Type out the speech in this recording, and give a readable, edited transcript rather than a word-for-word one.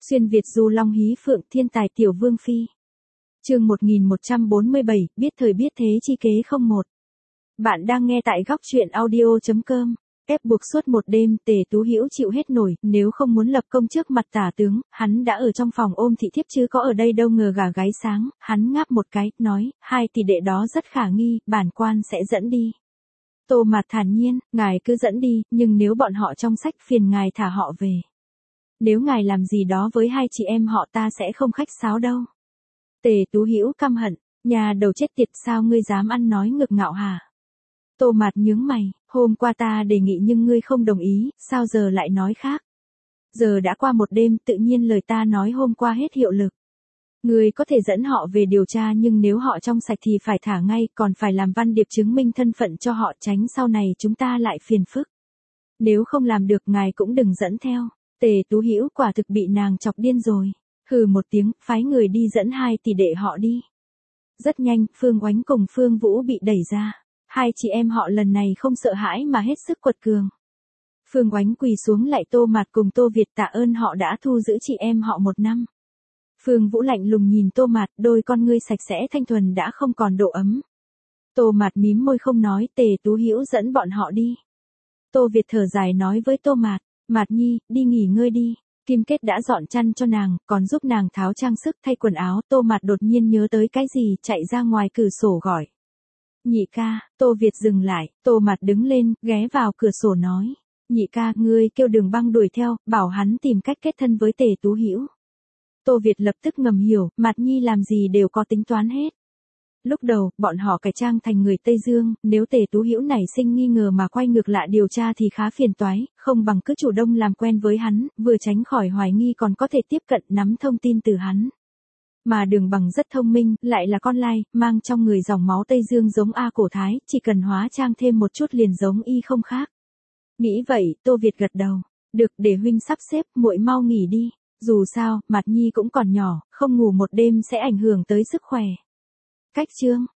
Xuyên Việt du long hí phượng thiên tài tiểu vương phi. Chương 1147, biết thời biết thế chi kế không một. Bạn đang nghe tại góc truyện audio.com. Ép buộc suốt một đêm, Tề Tú Hữu chịu hết nổi, nếu không muốn lập công trước mặt tả tướng, hắn đã ở trong phòng ôm thị thiếp chứ có ở đây đâu. Ngờ gà gáy sáng, hắn ngáp một cái, nói, hai tỷ đệ đó rất khả nghi, bản quan sẽ dẫn đi. Tô Mạt thản nhiên, ngài cứ dẫn đi, nhưng nếu bọn họ trong sách phiền ngài thả họ về. Nếu ngài làm gì đó với hai chị em họ ta sẽ không khách sáo đâu. Tề Tú Hữu căm hận, nhà đầu chết tiệt, sao ngươi dám ăn nói ngực ngạo hả? Tô Mạt nhướng mày, hôm qua ta đề nghị nhưng ngươi không đồng ý, sao giờ lại nói khác? Giờ đã qua một đêm, tự nhiên lời ta nói hôm qua hết hiệu lực. Ngươi có thể dẫn họ về điều tra, nhưng nếu họ trong sạch thì phải thả ngay, còn phải làm văn điệp chứng minh thân phận cho họ, tránh sau này chúng ta lại phiền phức. Nếu không làm được, ngài cũng đừng dẫn theo. Tề Tú Hữu quả thực bị nàng chọc điên rồi. Hừ một tiếng, phái người đi dẫn hai tỷ đệ họ đi. Rất nhanh, Phương Oánh cùng Phương Vũ bị đẩy ra. Hai chị em họ lần này không sợ hãi mà hết sức quật cường. Phương Oánh quỳ xuống lạy Tô Mạt cùng Tô Việt, tạ ơn họ đã thu giữ chị em họ 1 năm. Phương Vũ lạnh lùng nhìn Tô Mạt, đôi con ngươi sạch sẽ thanh thuần đã không còn độ ấm. Tô Mạt mím môi không nói. Tề Tú Hữu dẫn bọn họ đi. Tô Việt thở dài nói với Tô Mạt, Mạt nhi, đi nghỉ ngơi đi. Kim Kết đã dọn chăn cho nàng, còn giúp nàng tháo trang sức thay quần áo. Tô Mạt đột nhiên nhớ tới cái gì, chạy ra ngoài cửa sổ gọi. Nhị ca. Tô Việt dừng lại, Tô Mạt đứng lên, ghé vào cửa sổ nói. Nhị ca, ngươi kêu Đường Băng đuổi theo, bảo hắn tìm cách kết thân với Tề Tú Hữu. Tô Việt lập tức ngầm hiểu, Mạt nhi làm gì đều có tính toán hết. Lúc đầu, bọn họ cải trang thành người Tây Dương, nếu Tề Tú Hữu nảy sinh nghi ngờ mà quay ngược lại điều tra thì khá phiền toái, không bằng cứ chủ động làm quen với hắn, vừa tránh khỏi hoài nghi còn có thể tiếp cận nắm thông tin từ hắn. Mà Đường Bằng rất thông minh, lại là con lai, mang trong người dòng máu Tây Dương giống A Cổ Thái, chỉ cần hóa trang thêm một chút liền giống y không khác. Nghĩ vậy, Tô Việt gật đầu. Được, để huynh sắp xếp, muội mau nghỉ đi. Dù sao, Mạt nhi cũng còn nhỏ, không ngủ một đêm sẽ ảnh hưởng tới sức khỏe. Cách chương